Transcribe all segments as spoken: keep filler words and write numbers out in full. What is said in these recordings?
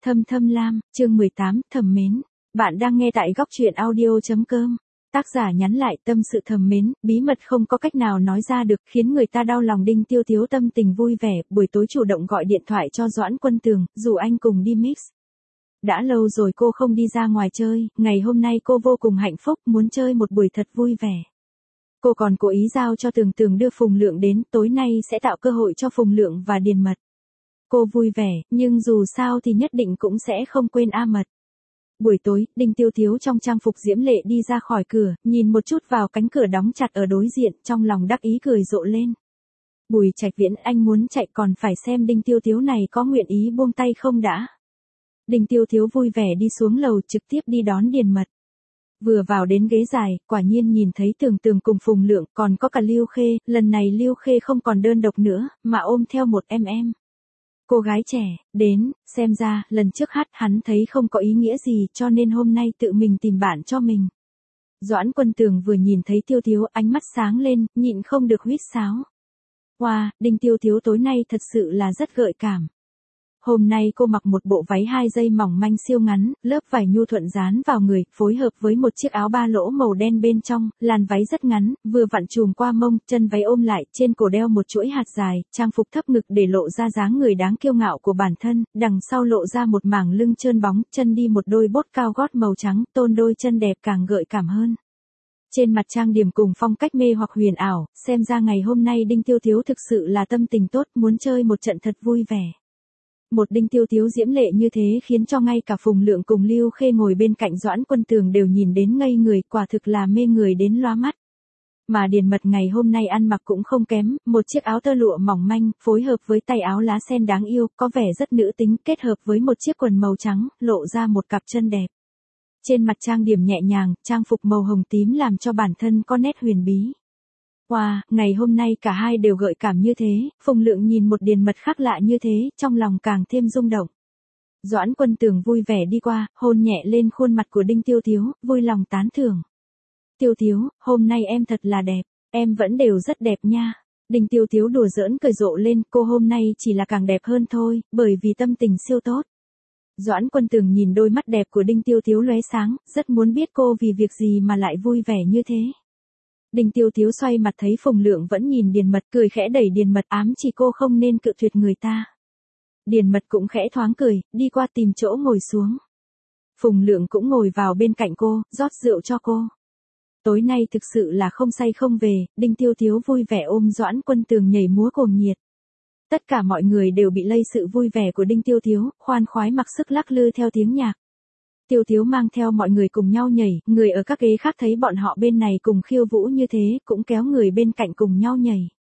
Thâm Thâm Lam, chương mười tám, thầm mến. Bạn đang nghe tại góc truyện audio chấm com. Tác giả nhắn lại tâm sự thầm mến, bí mật không có cách nào nói ra được, khiến người ta đau lòng. Đinh Tiêu Tiếu tâm tình vui vẻ, buổi tối chủ động gọi điện thoại cho Doãn Quân Tường, rủ anh cùng đi mix. Đã lâu rồi cô không đi ra ngoài chơi, ngày hôm nay cô vô cùng hạnh phúc, muốn chơi một buổi thật vui vẻ. Cô còn cố ý giao cho Tường Tường đưa Phùng Lượng đến, tối nay sẽ tạo cơ hội cho Phùng Lượng và Điền Mật. Cô vui vẻ, nhưng dù sao thì nhất định cũng sẽ không quên A Mật. Buổi tối, Đinh Tiêu Tiếu trong trang phục diễm lệ đi ra khỏi cửa, nhìn một chút vào cánh cửa đóng chặt ở đối diện, trong lòng đắc ý cười rộ lên. Bùi Trạch Viễn, anh muốn chạy còn phải xem Đinh Tiêu Tiếu này có nguyện ý buông tay không đã. Đinh Tiêu Tiếu vui vẻ đi xuống lầu trực tiếp đi đón Điền Mật. Vừa vào đến ghế dài, quả nhiên nhìn thấy Tường Tường cùng Phùng Lượng, còn có cả Lưu Khê, lần này Lưu Khê không còn đơn độc nữa, mà ôm theo một em em. Cô gái trẻ, đến, xem ra, lần trước hát hắn thấy không có ý nghĩa gì cho nên hôm nay tự mình tìm bạn cho mình. Doãn Quân Tường vừa nhìn thấy Tiêu Tiếu ánh mắt sáng lên, nhịn không được huýt sáo. Wow, Đinh Tiêu Tiếu tối nay thật sự là rất gợi cảm. Hôm nay cô mặc một bộ váy hai dây mỏng manh siêu ngắn, lớp vải nhu thuận dán vào người, phối hợp với một chiếc áo ba lỗ màu đen bên trong, làn váy rất ngắn, vừa vặn trùm qua mông, chân váy ôm lại, trên cổ đeo một chuỗi hạt dài, trang phục thấp ngực để lộ ra dáng người đáng kiêu ngạo của bản thân, đằng sau lộ ra một mảng lưng trơn bóng, chân đi một đôi bốt cao gót màu trắng, tôn đôi chân đẹp càng gợi cảm hơn. Trên mặt trang điểm cùng phong cách mê hoặc huyền ảo, xem ra ngày hôm nay Đinh Tiêu Tiếu thực sự là tâm tình tốt, muốn chơi một trận thật vui vẻ. Một Đinh Tiêu Tiếu diễm lệ như thế khiến cho ngay cả Phùng Lượng cùng Lưu Khê ngồi bên cạnh Doãn Quân Tường đều nhìn đến ngây người, quả thực là mê người đến loa mắt. Mà Điền Mật ngày hôm nay ăn mặc cũng không kém, một chiếc áo tơ lụa mỏng manh, phối hợp với tay áo lá sen đáng yêu, có vẻ rất nữ tính, kết hợp với một chiếc quần màu trắng, lộ ra một cặp chân đẹp. Trên mặt trang điểm nhẹ nhàng, trang phục màu hồng tím làm cho bản thân có nét huyền bí. Wow, ngày hôm nay cả hai đều gợi cảm như thế, Phùng Lượng nhìn một Điền Mật khác lạ như thế, trong lòng càng thêm rung động. Doãn Quân Tường vui vẻ đi qua, hôn nhẹ lên khuôn mặt của Đinh Tiêu Tiếu, vui lòng tán thưởng. Tiêu Tiếu, hôm nay em thật là đẹp, em vẫn đều rất đẹp nha. Đinh Tiêu Tiếu đùa giỡn cười rộ lên, cô hôm nay chỉ là càng đẹp hơn thôi, bởi vì tâm tình siêu tốt. Doãn Quân Tường nhìn đôi mắt đẹp của Đinh Tiêu Tiếu lóe sáng, rất muốn biết cô vì việc gì mà lại vui vẻ như thế. Đinh Tiêu Tiếu xoay mặt thấy Phùng Lượng vẫn nhìn Điền Mật, cười khẽ đẩy Điền Mật, ám chỉ cô không nên cự tuyệt người ta. Điền Mật cũng khẽ thoáng cười, đi qua tìm chỗ ngồi xuống. Phùng Lượng cũng ngồi vào bên cạnh cô, rót rượu cho cô. Tối nay thực sự là không say không về, Đinh Tiêu Tiếu vui vẻ ôm Doãn Quân Tường nhảy múa cuồng nhiệt. Tất cả mọi người đều bị lây sự vui vẻ của Đinh Tiêu Tiếu, khoan khoái mặc sức lắc lư theo tiếng nhạc. Tiêu Tiếu mang theo mọi người cùng nhau nhảy, người ở các ghế khác thấy bọn họ bên này cùng khiêu vũ như thế, cũng kéo người bên cạnh cùng nhau nhảy.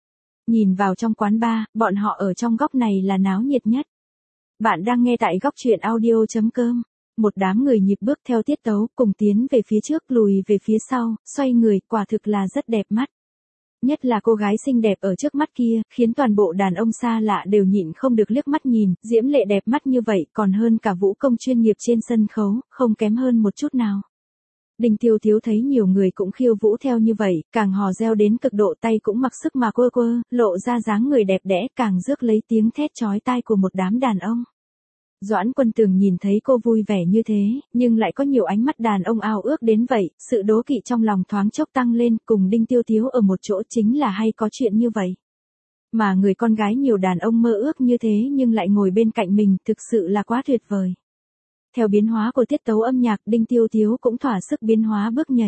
Nhìn vào trong quán bar, bọn họ ở trong góc này là náo nhiệt nhất. Bạn đang nghe tại góc truyện audio chấm com. Một đám người nhịp bước theo tiết tấu, cùng tiến về phía trước lùi về phía sau, xoay người, quả thực là rất đẹp mắt. Nhất là cô gái xinh đẹp ở trước mắt kia, khiến toàn bộ đàn ông xa lạ đều nhịn không được liếc mắt nhìn, diễm lệ đẹp mắt như vậy, còn hơn cả vũ công chuyên nghiệp trên sân khấu, không kém hơn một chút nào. Đinh Tiêu Tiếu thấy nhiều người cũng khiêu vũ theo như vậy, càng hò reo đến cực độ, tay cũng mặc sức mà quơ quơ, lộ ra dáng người đẹp đẽ, càng rước lấy tiếng thét chói tai của một đám đàn ông. Doãn Quân Tường nhìn thấy cô vui vẻ như thế, nhưng lại có nhiều ánh mắt đàn ông ao ước đến vậy, sự đố kỵ trong lòng thoáng chốc tăng lên, cùng Đinh Tiêu Tiếu ở một chỗ chính là hay có chuyện như vậy. Mà người con gái nhiều đàn ông mơ ước như thế nhưng lại ngồi bên cạnh mình, thực sự là quá tuyệt vời. Theo biến hóa của tiết tấu âm nhạc, Đinh Tiêu Tiếu cũng thỏa sức biến hóa bước nhảy.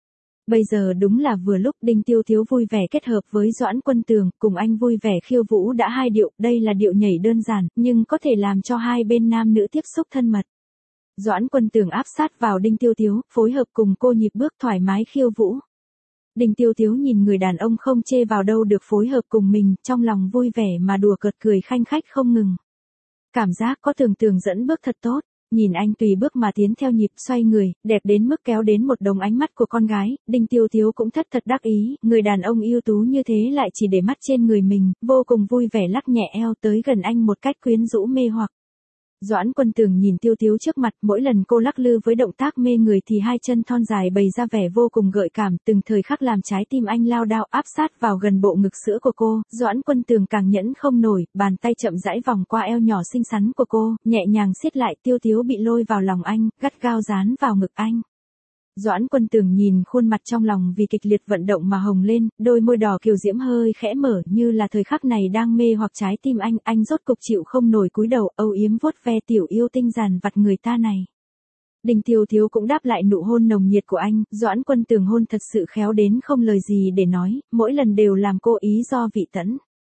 Bây giờ đúng là vừa lúc Đinh Tiêu Tiếu vui vẻ kết hợp với Doãn Quân Tường, cùng anh vui vẻ khiêu vũ đã hai điệu, đây là điệu nhảy đơn giản, nhưng có thể làm cho hai bên nam nữ tiếp xúc thân mật. Doãn Quân Tường áp sát vào Đinh Tiêu Tiếu, phối hợp cùng cô nhịp bước thoải mái khiêu vũ. Đinh Tiêu Tiếu nhìn người đàn ông không chê vào đâu được phối hợp cùng mình, trong lòng vui vẻ mà đùa cợt cười khanh khách không ngừng. Cảm giác có Tường Tường dẫn bước thật tốt. Nhìn anh tùy bước mà tiến theo nhịp xoay người, đẹp đến mức kéo đến một đống ánh mắt của con gái, Đinh Tiêu Tiếu cũng thất thật đắc ý, người đàn ông ưu tú như thế lại chỉ để mắt trên người mình, vô cùng vui vẻ lắc nhẹ eo tới gần anh một cách quyến rũ mê hoặc. Doãn Quân Tường nhìn Tiêu Tiếu trước mặt, mỗi lần cô lắc lư với động tác mê người thì hai chân thon dài bày ra vẻ vô cùng gợi cảm, từng thời khắc làm trái tim anh lao đao áp sát vào gần bộ ngực sữa của cô. Doãn Quân Tường càng nhẫn không nổi, bàn tay chậm rãi vòng qua eo nhỏ xinh xắn của cô, nhẹ nhàng siết lại. Tiêu Tiếu bị lôi vào lòng anh, gắt gao dán vào ngực anh. Doãn Quân Tường nhìn khuôn mặt trong lòng vì kịch liệt vận động mà hồng lên, đôi môi đỏ kiều diễm hơi khẽ mở như là thời khắc này đang mê hoặc trái tim anh, anh rốt cục chịu không nổi cúi đầu âu yếm vuốt ve tiểu yêu tinh dàn vặt người ta này. Đinh Tiêu Tiếu cũng đáp lại nụ hôn nồng nhiệt của anh, Doãn Quân Tường hôn thật sự khéo đến không lời gì để nói, mỗi lần đều làm cô ý do vị tẫn.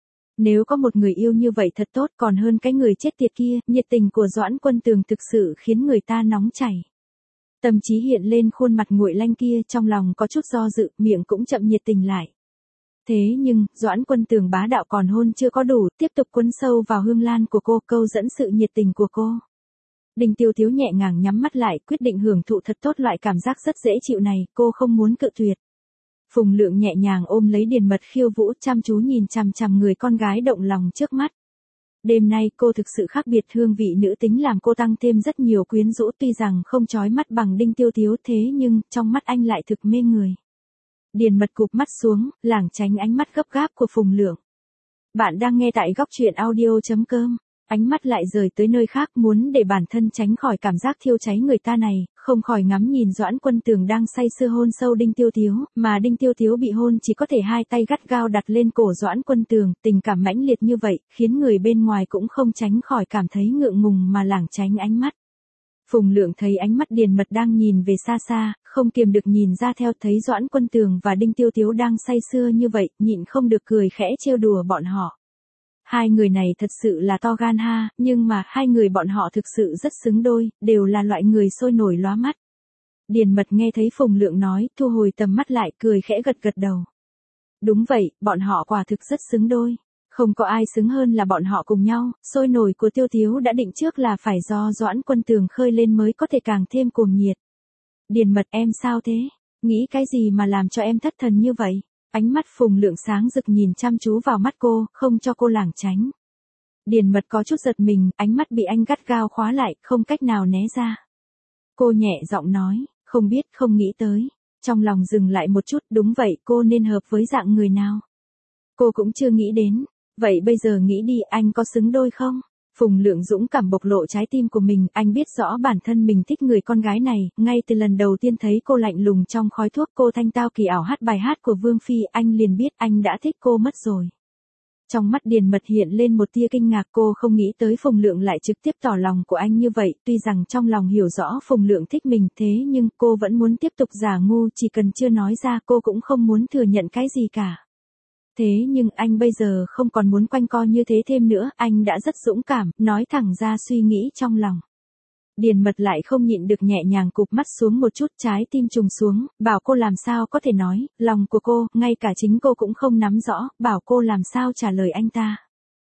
Nếu có một người yêu như vậy thật tốt còn hơn cái người chết tiệt kia, nhiệt tình của Doãn Quân Tường thực sự khiến người ta nóng chảy. Tâm trí hiện lên khuôn mặt nguội lanh kia, trong lòng có chút do dự, miệng cũng chậm nhiệt tình lại. Thế nhưng, Doãn Quân Tường bá đạo còn hôn chưa có đủ, tiếp tục quấn sâu vào hương lan của cô, câu dẫn sự nhiệt tình của cô. Đinh Tiêu Tiếu nhẹ nhàng nhắm mắt lại, quyết định hưởng thụ thật tốt loại cảm giác rất dễ chịu này, cô không muốn cự tuyệt. Phùng Lượng nhẹ nhàng ôm lấy Điền Mật khiêu vũ, chăm chú nhìn chằm chằm người con gái động lòng trước mắt. Đêm nay cô thực sự khác biệt, hương vị nữ tính làm cô tăng thêm rất nhiều quyến rũ, tuy rằng không chói mắt bằng Đinh Tiêu Tiếu thế nhưng trong mắt anh lại thực mê người. Điền Mật cụp mắt xuống, lảng tránh ánh mắt gấp gáp của Phùng Lượng. Bạn đang nghe tại góc truyện audio chấm com. Ánh mắt lại rời tới nơi khác, muốn để bản thân tránh khỏi cảm giác thiêu cháy người ta này, không khỏi ngắm nhìn Doãn Quân Tường đang say sưa hôn sâu Đinh Tiêu Tiếu, mà Đinh Tiêu Tiếu bị hôn chỉ có thể hai tay gắt gao đặt lên cổ Doãn Quân Tường, tình cảm mãnh liệt như vậy, khiến người bên ngoài cũng không tránh khỏi cảm thấy ngượng ngùng mà lảng tránh ánh mắt. Phùng Lượng thấy ánh mắt Điền Mật đang nhìn về xa xa, không kiềm được nhìn ra theo, thấy Doãn Quân Tường và Đinh Tiêu Tiếu đang say sưa như vậy, nhịn không được cười khẽ trêu đùa bọn họ. Hai người này thật sự là to gan ha, nhưng mà hai người bọn họ thực sự rất xứng đôi, đều là loại người sôi nổi lóa mắt. Điền Mật nghe thấy Phùng Lượng nói, thu hồi tầm mắt lại, cười khẽ gật gật đầu. Đúng vậy, bọn họ quả thực rất xứng đôi. Không có ai xứng hơn là bọn họ cùng nhau, sôi nổi của Tiêu Tiếu đã định trước là phải do Doãn Quân Tường khơi lên mới có thể càng thêm cuồng nhiệt. Điền Mật, em sao thế? Nghĩ cái gì mà làm cho em thất thần như vậy? Ánh mắt Phùng Lượng sáng rực nhìn chăm chú vào mắt cô, không cho cô lảng tránh. Điền Mật có chút giật mình, ánh mắt bị anh gắt gao khóa lại, không cách nào né ra. Cô nhẹ giọng nói, không biết, không nghĩ tới. Trong lòng dừng lại một chút, đúng vậy, cô nên hợp với dạng người nào? Cô cũng chưa nghĩ đến. Vậy bây giờ nghĩ đi, anh có xứng đôi không? Phùng Lượng dũng cảm bộc lộ trái tim của mình, anh biết rõ bản thân mình thích người con gái này, ngay từ lần đầu tiên thấy cô lạnh lùng trong khói thuốc, cô thanh tao kỳ ảo hát bài hát của Vương Phi, anh liền biết anh đã thích cô mất rồi. Trong mắt Điền Mật hiện lên một tia kinh ngạc, cô không nghĩ tới Phùng Lượng lại trực tiếp tỏ lòng của anh như vậy, tuy rằng trong lòng hiểu rõ Phùng Lượng thích mình thế nhưng cô vẫn muốn tiếp tục giả ngu, chỉ cần chưa nói ra cô cũng không muốn thừa nhận cái gì cả. Thế nhưng anh bây giờ không còn muốn quanh co như thế thêm nữa, anh đã rất dũng cảm, nói thẳng ra suy nghĩ trong lòng. Điền Mật lại không nhịn được nhẹ nhàng cụp mắt xuống một chút, trái tim trùng xuống, bảo cô làm sao có thể nói, lòng của cô, ngay cả chính cô cũng không nắm rõ, bảo cô làm sao trả lời anh ta.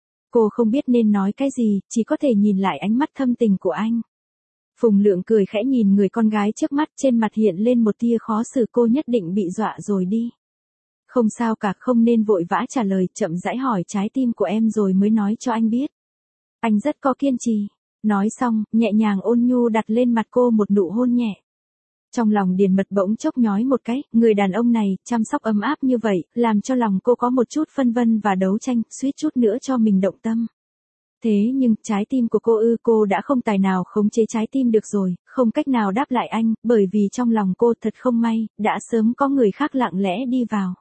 Cô không biết nên nói cái gì, chỉ có thể nhìn lại ánh mắt thâm tình của anh. Phùng Lượng cười khẽ nhìn người con gái trước mắt, trên mặt hiện lên một tia khó xử, cô nhất định bị dọa rồi đi. Không sao cả, không nên vội vã trả lời, chậm rãi hỏi trái tim của em rồi mới nói cho anh biết. Anh rất có kiên trì. Nói xong, nhẹ nhàng ôn nhu đặt lên mặt cô một nụ hôn nhẹ. Trong lòng Điền Mật bỗng chốc nhói một cái, người đàn ông này, chăm sóc ấm áp như vậy, làm cho lòng cô có một chút phân vân và đấu tranh, suýt chút nữa cho mình động tâm. Thế nhưng, trái tim của cô ư, cô đã không tài nào khống chế trái tim được rồi, không cách nào đáp lại anh, bởi vì trong lòng cô thật không may, đã sớm có người khác lặng lẽ đi vào.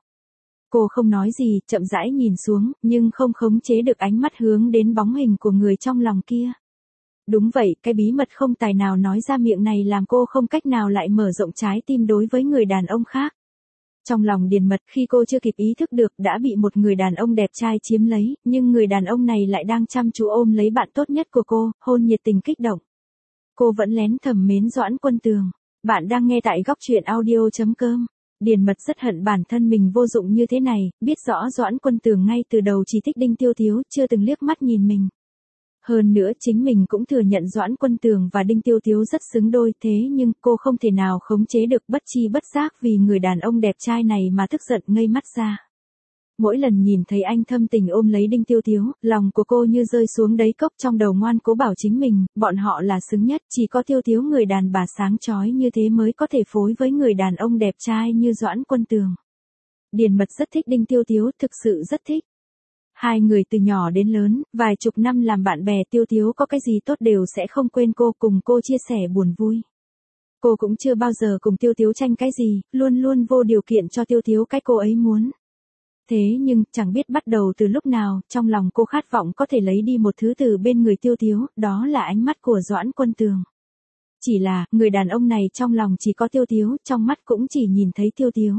Cô không nói gì, chậm rãi nhìn xuống, nhưng không khống chế được ánh mắt hướng đến bóng hình của người trong lòng kia. Đúng vậy, cái bí mật không tài nào nói ra miệng này làm cô không cách nào lại mở rộng trái tim đối với người đàn ông khác. Trong lòng Điền Mật, khi cô chưa kịp ý thức được đã bị một người đàn ông đẹp trai chiếm lấy, nhưng người đàn ông này lại đang chăm chú ôm lấy bạn tốt nhất của cô, hôn nhiệt tình kích động. Cô vẫn lén thầm mến Doãn Quân Tường. Bạn đang nghe tại góc truyện audio chấm com. Điền Mật rất hận bản thân mình vô dụng như thế này, biết rõ Doãn Quân Tường ngay từ đầu chỉ thích Đinh Tiêu Tiếu, chưa từng liếc mắt nhìn mình. Hơn nữa chính mình cũng thừa nhận Doãn Quân Tường và Đinh Tiêu Tiếu rất xứng đôi, thế nhưng cô không thể nào khống chế được, bất chi bất giác vì người đàn ông đẹp trai này mà tức giận ngây mắt ra. Mỗi lần nhìn thấy anh thâm tình ôm lấy Đinh Tiêu Tiếu, lòng của cô như rơi xuống đáy cốc, trong đầu ngoan cố bảo chính mình, bọn họ là xứng nhất, chỉ có Tiêu Tiếu người đàn bà sáng chói như thế mới có thể phối với người đàn ông đẹp trai như Doãn Quân Tường. Điền Mật rất thích Đinh Tiêu Tiếu, thực sự rất thích. Hai người từ nhỏ đến lớn, vài chục năm làm bạn bè, Tiêu Tiếu có cái gì tốt đều sẽ không quên cô, cùng cô chia sẻ buồn vui. Cô cũng chưa bao giờ cùng Tiêu Tiếu tranh cái gì, luôn luôn vô điều kiện cho Tiêu Tiếu cái cô ấy muốn. Thế nhưng, chẳng biết bắt đầu từ lúc nào, trong lòng cô khát vọng có thể lấy đi một thứ từ bên người Tiêu Tiếu, đó là ánh mắt của Doãn Quân Tường. Chỉ là, người đàn ông này trong lòng chỉ có Tiêu Tiếu, trong mắt cũng chỉ nhìn thấy Tiêu Tiếu.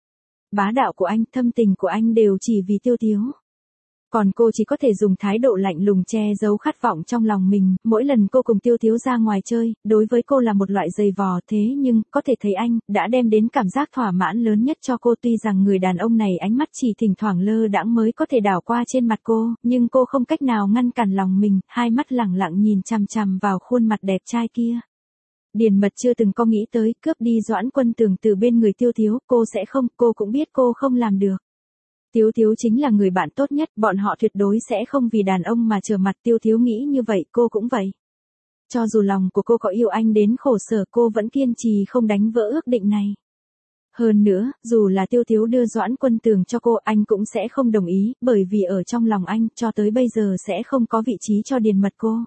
Bá đạo của anh, thâm tình của anh đều chỉ vì Tiêu Tiếu. Còn cô chỉ có thể dùng thái độ lạnh lùng che giấu khát vọng trong lòng mình, mỗi lần cô cùng Tiêu Tiếu ra ngoài chơi, đối với cô là một loại giày vò, thế nhưng, có thể thấy anh, đã đem đến cảm giác thỏa mãn lớn nhất cho cô, tuy rằng người đàn ông này ánh mắt chỉ thỉnh thoảng lơ đãng mới có thể đảo qua trên mặt cô, nhưng cô không cách nào ngăn cản lòng mình, hai mắt lẳng lặng nhìn chằm chằm vào khuôn mặt đẹp trai kia. Điền Mật chưa từng có nghĩ tới, cướp đi Doãn Quân Tường từ bên người Tiêu Tiếu, cô sẽ không, cô cũng biết cô không làm được. Tiếu Tiếu chính là người bạn tốt nhất, bọn họ tuyệt đối sẽ không vì đàn ông mà trở mặt, Tiêu Tiếu nghĩ như vậy, cô cũng vậy. Cho dù lòng của cô có yêu anh đến khổ sở, cô vẫn kiên trì không đánh vỡ ước định này. Hơn nữa, dù là Tiêu Tiếu đưa Doãn Quân Tường cho cô, anh cũng sẽ không đồng ý, bởi vì ở trong lòng anh, cho tới bây giờ sẽ không có vị trí cho Điền Mật cô.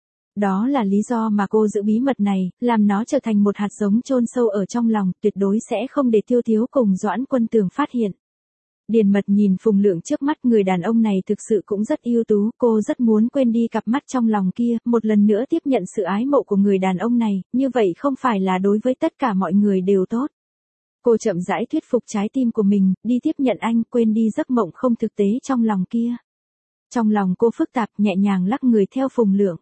Đó là lý do mà cô giữ bí mật này, làm nó trở thành một hạt giống chôn sâu ở trong lòng, tuyệt đối sẽ không để Tiêu Tiếu cùng Doãn Quân Tường phát hiện. Điền Mật nhìn Phùng Lượng trước mắt, người đàn ông này thực sự cũng rất ưu tú, cô rất muốn quên đi cặp mắt trong lòng kia, một lần nữa tiếp nhận sự ái mộ của người đàn ông này, như vậy không phải là đối với tất cả mọi người đều tốt. Cô chậm rãi thuyết phục trái tim của mình, đi tiếp nhận anh, quên đi giấc mộng không thực tế trong lòng kia. Trong lòng cô phức tạp, nhẹ nhàng lắc người theo Phùng Lượng.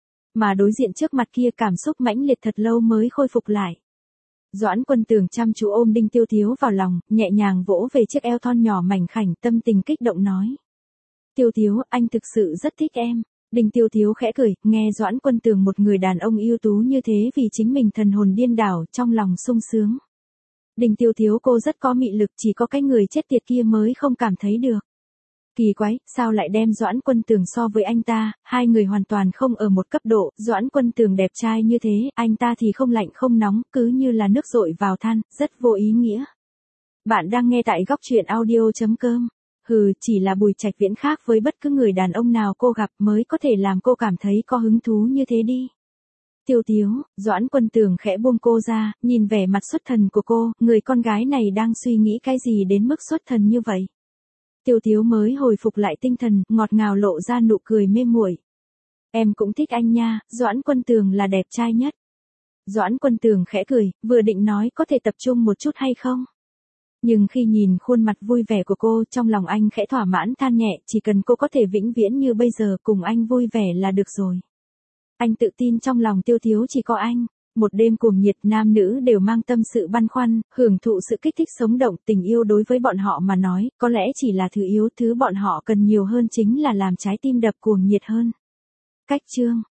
Mà đối diện trước mặt kia cảm xúc mãnh liệt thật lâu mới khôi phục lại. Doãn Quân Tường chăm chú ôm Đinh Tiêu Tiếu vào lòng, nhẹ nhàng vỗ về chiếc eo thon nhỏ mảnh khảnh, tâm tình kích động nói. Tiêu Tiếu, anh thực sự rất thích em. Đinh Tiêu Tiếu khẽ cười, nghe Doãn Quân Tường một người đàn ông ưu tú như thế vì chính mình thần hồn điên đảo, trong lòng sung sướng. Đinh Tiêu Tiếu cô rất có mị lực, chỉ có cái người chết tiệt kia mới không cảm thấy được. Kỳ quái, sao lại đem Doãn Quân Tường so với anh ta, hai người hoàn toàn không ở một cấp độ, Doãn Quân Tường đẹp trai như thế, anh ta thì không lạnh không nóng, cứ như là nước dội vào than, rất vô ý nghĩa. Bạn đang nghe tại góc truyện audio chấm com. Hừ, chỉ là Bùi Trạch Viễn khác với bất cứ người đàn ông nào cô gặp mới có thể làm cô cảm thấy có hứng thú như thế đi. Tiêu Tiếu, Doãn Quân Tường khẽ buông cô ra, nhìn vẻ mặt xuất thần của cô, người con gái này đang suy nghĩ cái gì đến mức xuất thần như vậy. Tiêu Tiếu mới hồi phục lại tinh thần, ngọt ngào lộ ra nụ cười mê muội. Em cũng thích anh nha, Doãn Quân Tường là đẹp trai nhất. Doãn Quân Tường khẽ cười, vừa định nói có thể tập trung một chút hay không? Nhưng khi nhìn khuôn mặt vui vẻ của cô, trong lòng anh khẽ thỏa mãn than nhẹ, chỉ cần cô có thể vĩnh viễn như bây giờ cùng anh vui vẻ là được rồi. Anh tự tin trong lòng Tiêu Tiếu chỉ có anh. Một đêm cuồng nhiệt, nam nữ đều mang tâm sự băn khoăn, hưởng thụ sự kích thích sống động, tình yêu đối với bọn họ mà nói, có lẽ chỉ là thứ yếu, thứ bọn họ cần nhiều hơn chính là làm trái tim đập cuồng nhiệt hơn. Cách chương